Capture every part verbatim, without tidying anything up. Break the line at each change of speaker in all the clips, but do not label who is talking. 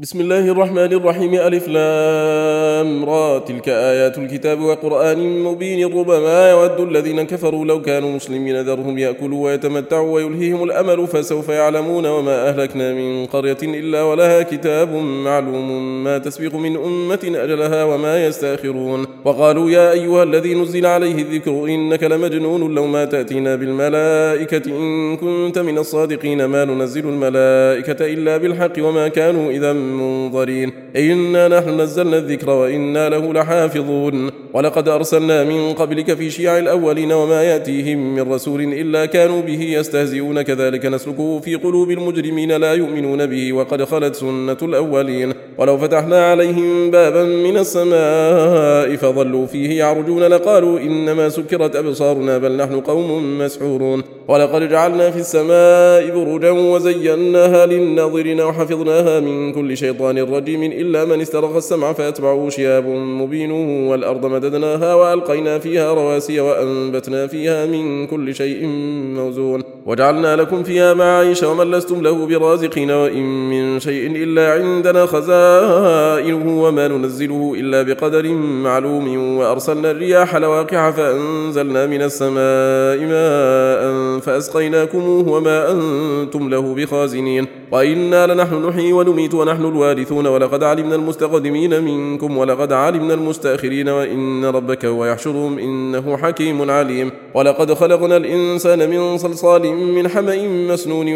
بسم الله الرحمن الرحيم. ألف لام را. تلك آيات الكتاب وقرآن مبين. ربما يود الذين كفروا لو كانوا مسلمين ذرهم يأكلوا ويتمتعوا ويلهيهم الأمل فسوف يعلمون. وما أهلكنا من قرية إلا ولها كتاب معلوم ما تسبق من أمة أجلها وما يستأخرون. وقالوا يا أيها الذي نزل عليه الذكر إنك لمجنون لو ما تأتينا بالملائكة إن كنت من الصادقين. ما ننزل الملائكة إلا بالحق وما كانوا إذا منظرين. إنا نحن نزلنا الذكر وإنا له لحافظون. ولقد أرسلنا من قبلك في شيع الأولين وما يأتيهم من رسول إلا كانوا به يستهزئون. كذلك نسلكه في قلوب المجرمين لا يؤمنون به وقد خلت سنة الأولين. ولو فتحنا عليهم بابا من السماء فظلوا فيه يعرجون لقالوا إنما سكرت أبصارنا بل نحن قوم مسحورون. ولقد جعلنا في السماء بروجا وزيناها للناظرين وحفظناها من كل شيطان رجيم إلا من استرخى السمع فأتبعه شهاب مبين. والأرض مددناها وألقينا فيها رواسي وأنبتنا فيها من كل شيء موزون. وجعلنا لكم فيها معايش ومن لستم له برازقين. وإن من شيء إلا عندنا خزائنه وما ننزله إلا بقدر معلوم. وأرسلنا الرياح لواقع فأنزلنا من السماء ماء فأسقيناكموه وما أنتم له بخازنين. وإنا لنحن نحيي ونميت ونحن الوارثون. ولقد علمنا المستقدمين منكم ولقد علمنا المستأخرين. وإن ربك هو يحشرهم إنه حكيم عليم. ولقد خلقنا الإنسان من صلصال من حمأ مسنون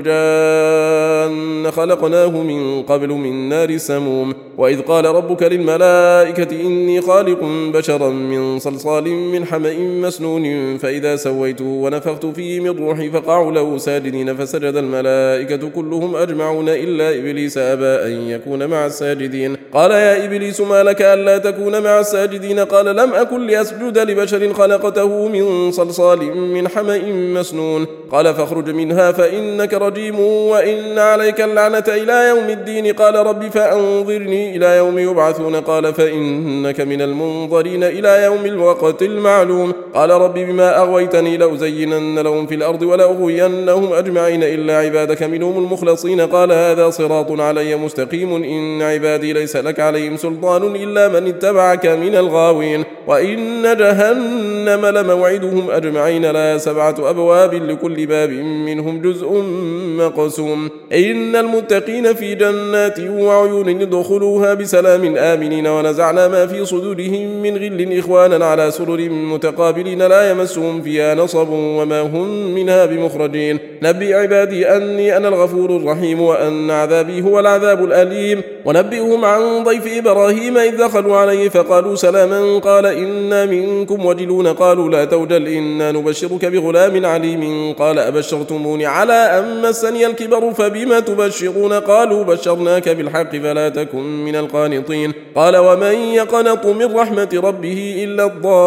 والجان خلقناه من قبل من نار سموم. وإذ قال ربك للملائكة إني خالق بشرا من صلصال من حمأ مسنون فإذا سويته ونفخت فيه من روحي فقعوا له ساجدين فسجد الملائكة كلهم أجمعون إلا إبليس أبى أن يكون مع الساجدين. قال يا إبليس ما لك ألا تكون مع الساجدين؟ قال لم أكن لأسجد لبشر خلقته من صلصال من حمأ مسنون. قال فاخرج منها فإنك رجيم وإن عليك اللعنة إلى يوم الدين. قال رب فأنظرني إلى يوم يبعثون. قال فإنك من المنظرين إلى يوم الوقت المعلوم. قال رب بما أغويتني لأزينن لهم في الأرض ولأغوينهم أجمعين إلا عبادك منهم المخلصين. قال هذا صراط علي مستقيم إن عبادي ليس لك عليهم سلطان إلا من اتبعك من الغاوين. وإن جهنم لموعدهم أجمعين لا سبعة أبواب لكل باب منهم جزء مقسوم. إن المتقين في جنات وعيون ادخلوها بسلام آمنين. ونزعنا ما في صدورهم من غل إخوانا على سرر متقابلين لا يمسهم فيها نصب وما هم منها بمخرجين. نبئ عبادي أني أنا الغفور الرحيم وأن عذابي هو العذاب الأليم. ونبئهم عن ضيف إبراهيم إذ دخلوا عليه فقالوا سلاما قال إنا منكم وجلون. قالوا لا توجل إنا نبشرك بغلام عليم. قال أبشرتموني على أن مسني الكبر فبما تبشرون؟ قالوا بشرناك بالحق فلا تكن من القانطين. قال ومن يقنط من رحمة ربه إلا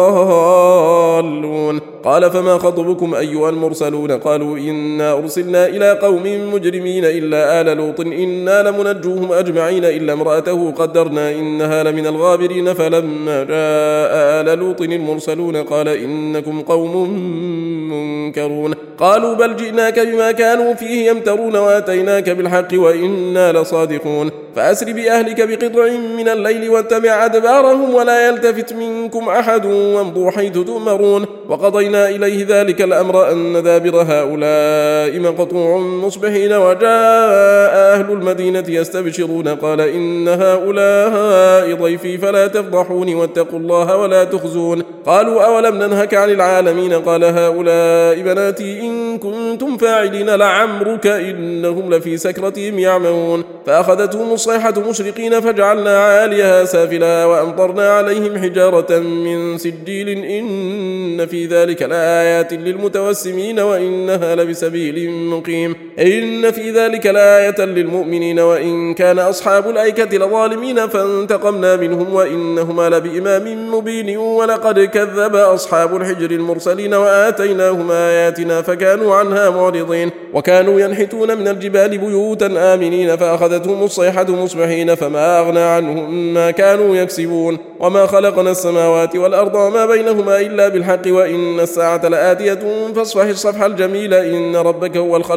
الضالون. قال فما خطبكم أيها المرسلون؟ قالوا إنا أرسلنا إلى قوم مجرمين إلا آل لوط إنا لمنجوهم أجمعين إلا امرأته قدرنا إنها لمن الغابرين. فلما جاء آل لوط المرسلون قال إنكم قوم منكرون. قالوا بل جئناك بما كانوا فيه يمترون واتيناك بالحق وإنا لصادقون. فأسر بأهلك بقطع من الليل واتبع أدبارهم ولا يلتفت منكم أحد وامضوا حيث تؤمرون. وقضينا إليه ذلك الأمر أن دابر هؤلاء مقطوع مصبحين. وجاء أهل المدينة يستبشرون قال إن هؤلاء ضيفي فلا تفضحوني واتقوا الله ولا تخزون. قالوا أولم ننهك عن العالمين؟ قال هؤلاء بناتي إن كنتم فاعلين لعمرك إنهم لفي سكرتهم يعمهون. فأخذتهم الصيحة مشرقين فجعلنا عاليها سافلا وأمطرنا عليهم حجارة من سجيل إن في ذلك لآيات للمتوسمين وإنها لبسبيل مقيم. إن في ذلك لآية للمؤمنين وإن كان أصحاب الأيكة لظالمين فانتقمنا منهم وإنهما لبإمام مبين. ولقد كذب أصحاب الحجر المرسلين وآتيناهم آياتنا فكانوا عنها معرضين. وكانوا ينحتون من الجبال بيوتا آمنين فأخذتهم الصيحة مصبحين فما أغنى عنهم ما كانوا يكسبون. وما خلقنا السماوات والأرض وما بينهما إلا بالحق وإن الساعة لآتية فاصفح الصفح الجميل إن ربك هو الخلاق العليم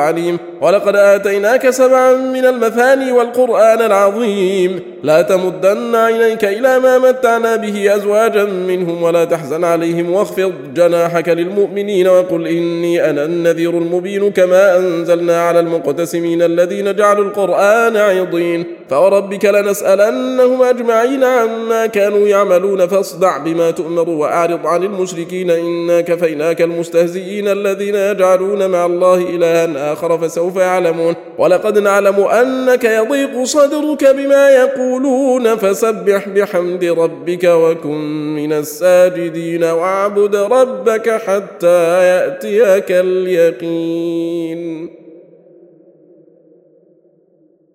العليم. ولقد آتيناك سبعا من المثاني والقرآن العظيم. لا تمدن عينيك إلى ما متعنا به أزواجا منهم ولا تحزن عليهم واخفض جناحك للمؤمنين وقل إني أنا النذير المبين كما أنزلنا على المقتسمين الذين جعلوا القرآن عضين. فوربك لنسألنهم أجمعين عما كانوا يعملون فاصدع بما تؤمر وأعرض عن المشركين إنا كفيناك المستهزئين الذين يجعلون مع الله إلها آخر فسوف يعلمون. ولقد نعلم أنك يضيق صدرك بما يقولون فسبح بحمد ربك وكن من الساجدين واعبد ربك حتى يأتيك اليقين.